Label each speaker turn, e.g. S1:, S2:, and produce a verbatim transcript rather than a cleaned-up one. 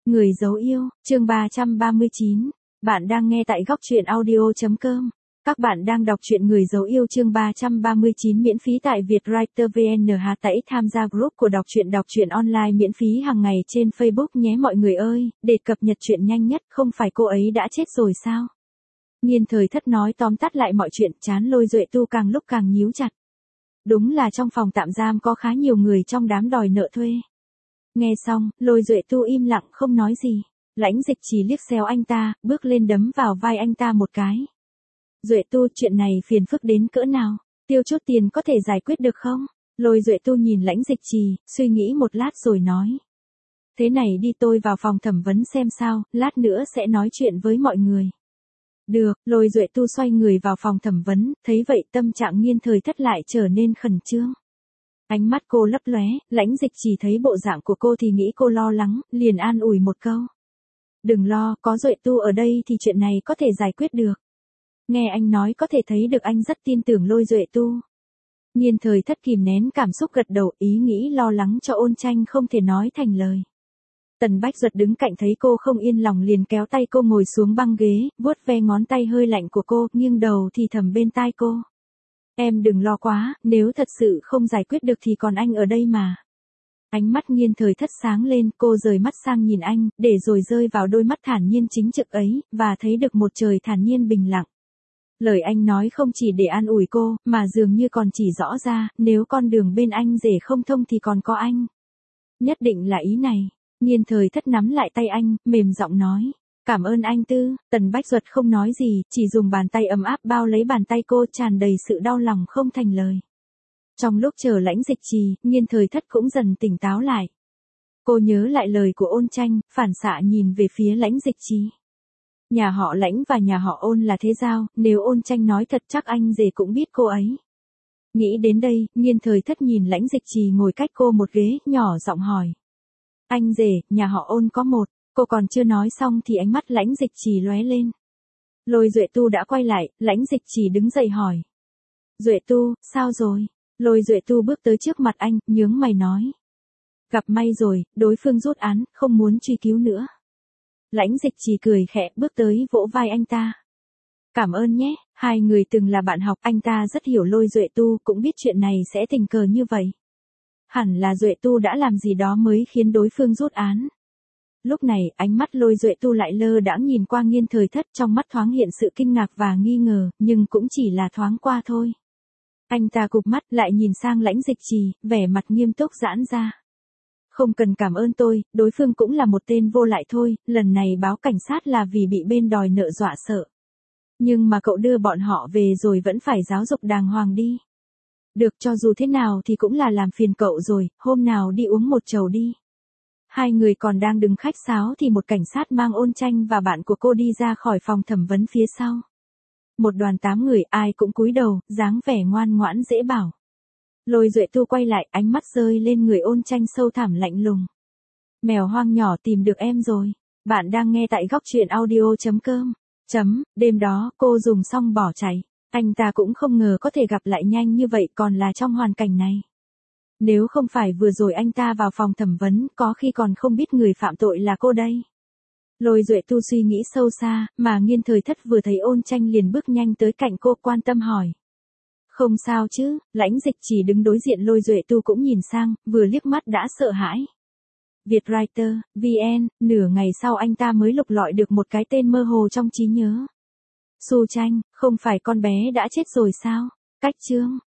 S1: Người dấu yêu, chương ba trăm ba mươi chín. Bạn đang nghe tại góc truyện audio.com. Các bạn đang đọc truyện Người dấu yêu chương ba trăm ba mươi chín miễn phí tại Vietwriter vê en. Hãy tham gia group của đọc truyện đọc truyện online miễn phí hàng ngày trên Facebook nhé mọi người ơi, để cập nhật truyện nhanh nhất. Không phải cô ấy đã chết rồi sao? Nhiên Thời Thất nói tóm tắt lại mọi chuyện, trán Lôi Duệ Tu càng lúc càng nhíu chặt. Đúng là trong phòng tạm giam có khá nhiều người trong đám đòi nợ thuê. Nghe xong, Lôi Duệ Tu im lặng không nói gì. Lãnh Dịch Trì liếc xéo anh ta, bước lên đấm vào vai anh ta một cái. Duệ Tu, chuyện này phiền phức đến cỡ nào? Tiêu chút tiền có thể giải quyết được không? Lôi Duệ Tu nhìn Lãnh Dịch Trì, suy nghĩ một lát rồi nói. Thế này đi, tôi vào phòng thẩm vấn xem sao, lát nữa sẽ nói chuyện với mọi người. Được, Lôi Duệ Tu xoay người vào phòng thẩm vấn, thấy vậy tâm trạng Nhiên Thời Thất lại trở nên khẩn trương. Ánh mắt cô lấp lóe, Lãnh Dịch Trì thấy bộ dạng của cô thì nghĩ cô lo lắng, liền an ủi một câu. Đừng lo, có Duệ Tu ở đây thì chuyện này có thể giải quyết được. Nghe anh nói có thể thấy được anh rất tin tưởng Lôi Duệ Tu. Nhiên Thời Thất kìm nén cảm xúc gật đầu, ý nghĩ lo lắng cho Ôn Tranh không thể nói thành lời. Tần Bách Duật đứng cạnh thấy cô không yên lòng liền kéo tay cô ngồi xuống băng ghế, vuốt ve ngón tay hơi lạnh của cô, nghiêng đầu thì thầm bên tai cô. Em đừng lo quá, nếu thật sự không giải quyết được thì còn anh ở đây mà. Ánh mắt Nhiên Thời Thất sáng lên, cô rời mắt sang nhìn anh, để rồi rơi vào đôi mắt thản nhiên chính trực ấy, và thấy được một trời thản nhiên bình lặng. Lời anh nói không chỉ để an ủi cô, mà dường như còn chỉ rõ ra, nếu con đường bên anh rể không thông thì còn có anh. Nhất định là ý này. Nhiên Thời Thất nắm lại tay anh, mềm giọng nói. Cảm ơn anh Tư. Tần Bách Duật không nói gì, chỉ dùng bàn tay ấm áp bao lấy bàn tay cô, tràn đầy sự đau lòng không thành lời. Trong lúc chờ Lãnh Dịch Trì, Nhiên Thời Thất cũng dần tỉnh táo lại. Cô nhớ lại lời của Ôn Tranh, phản xạ nhìn về phía Lãnh Dịch Trì. Nhà họ Lãnh và nhà họ Ôn là thế giao, nếu Ôn Tranh nói thật chắc anh rể cũng biết cô ấy. Nghĩ đến đây, Nhiên Thời Thất nhìn Lãnh Dịch Trì ngồi cách cô một ghế, nhỏ giọng hỏi. Anh rể, nhà họ Ôn có một. Cô còn chưa nói xong thì ánh mắt Lãnh Dịch Trì lóe lên. Lôi Duệ Tu đã quay lại, Lãnh Dịch Trì đứng dậy hỏi. Duệ Tu, sao rồi? Lôi Duệ Tu bước tới trước mặt anh, nhướng mày nói. Gặp may rồi, đối phương rút án, không muốn truy cứu nữa. Lãnh Dịch Trì cười khẽ, bước tới vỗ vai anh ta. Cảm ơn nhé, hai người từng là bạn học, anh ta rất hiểu Lôi Duệ Tu, cũng biết chuyện này sẽ tình cờ như vậy. Hẳn là Duệ Tu đã làm gì đó mới khiến đối phương rút án. Lúc này, ánh mắt Lôi Duệ Tu lại lơ đãng nhìn qua Nhiên Thời Thất, trong mắt thoáng hiện sự kinh ngạc và nghi ngờ, nhưng cũng chỉ là thoáng qua thôi. Anh ta cụp mắt lại nhìn sang Lãnh Dịch Trì, vẻ mặt nghiêm túc giãn ra. Không cần cảm ơn tôi, đối phương cũng là một tên vô lại thôi, lần này báo cảnh sát là vì bị bên đòi nợ dọa sợ. Nhưng mà cậu đưa bọn họ về rồi vẫn phải giáo dục đàng hoàng đi. Được, cho dù thế nào thì cũng là làm phiền cậu rồi, hôm nào đi uống một chầu đi. Hai người còn đang đứng khách sáo thì một cảnh sát mang Ôn Tranh và bạn của cô đi ra khỏi phòng thẩm vấn phía sau. Một đoàn tám người ai cũng cúi đầu, dáng vẻ ngoan ngoãn dễ bảo. Lôi Duệ Tu quay lại, ánh mắt rơi lên người Ôn Tranh sâu thẳm lạnh lùng. Mèo hoang nhỏ tìm được em rồi. Bạn đang nghe tại góc truyện audio.com. Chấm, đêm đó, cô dùng xong bỏ chạy. Anh ta cũng không ngờ có thể gặp lại nhanh như vậy còn là trong hoàn cảnh này. Nếu không phải vừa rồi anh ta vào phòng thẩm vấn, có khi còn không biết người phạm tội là cô đây. Lôi Duệ Tu suy nghĩ sâu xa, mà Nhiên Thời Thất vừa thấy Ôn Tranh liền bước nhanh tới cạnh cô quan tâm hỏi. Không sao chứ? Lãnh Dịch Trì đứng đối diện Lôi Duệ Tu cũng nhìn sang, vừa liếc mắt đã sợ hãi. Vietwriter, vê en, nửa ngày sau anh ta mới lục lọi được một cái tên mơ hồ trong trí nhớ. Su Tranh, không phải con bé đã chết rồi sao? Cách chương.